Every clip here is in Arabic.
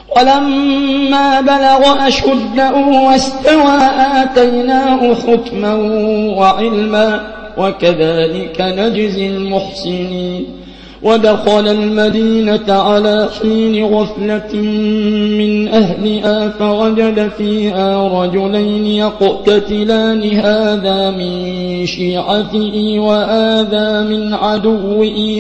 ولما بلغ أشده واستوى آتيناه حكما وعلما وكذلك نجزي المحسنين. ودخل المدينة على حين غفلة من أهلها فوجد فيها رجلين يقتتلان هذا من شيعته وهذا من عدوه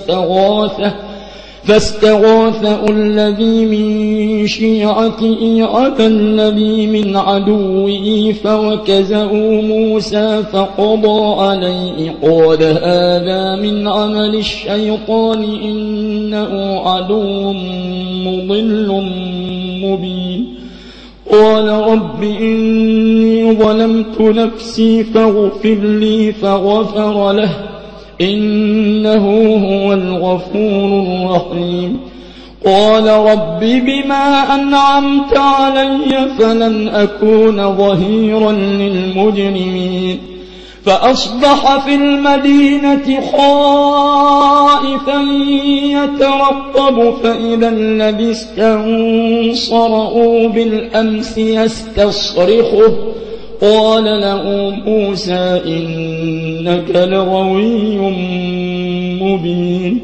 فاستغاثه الذي من شيعته على الذي من عدوه فوكزه موسى فقضى عليه قال هذا من عمل الشيطان إنه عدو مضل مبين. قال رب إني ظلمت نفسي فاغفر لي فغفر له إنه هو الغفور الرحيم. قال رب بما أنعمت علي فلن أكون ظهيرا للمجرمين. فأصبح في المدينة خائفا يترقب فإذا الذي استنصره بالأمس يستصرخه قال له موسى إنك لغوي مبين.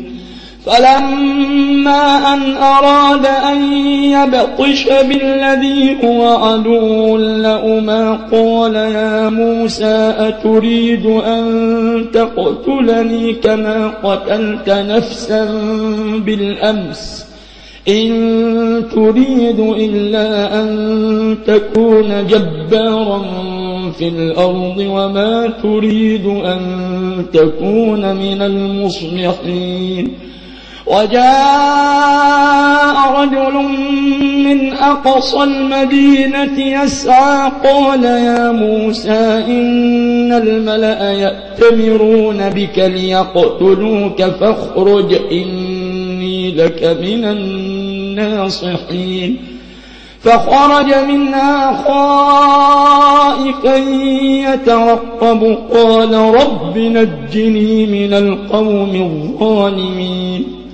فلما أن أراد أن يبطش بالذي هو عدو لهما قال يا موسى أتريد أن تقتلني كما قتلت نفسا بالأمس إن تريد إلا أن تكون جبارا في الأرض وما تريد أن تكون من المصلحين. وجاء رجل من أقصى المدينة يسعى قال يا موسى إن الملأ يأتمرون بك ليقتلوك فاخرج إني لك من الناصحين. فخرج منها خائفا يترقب قال رب نجني من القوم الظالمين.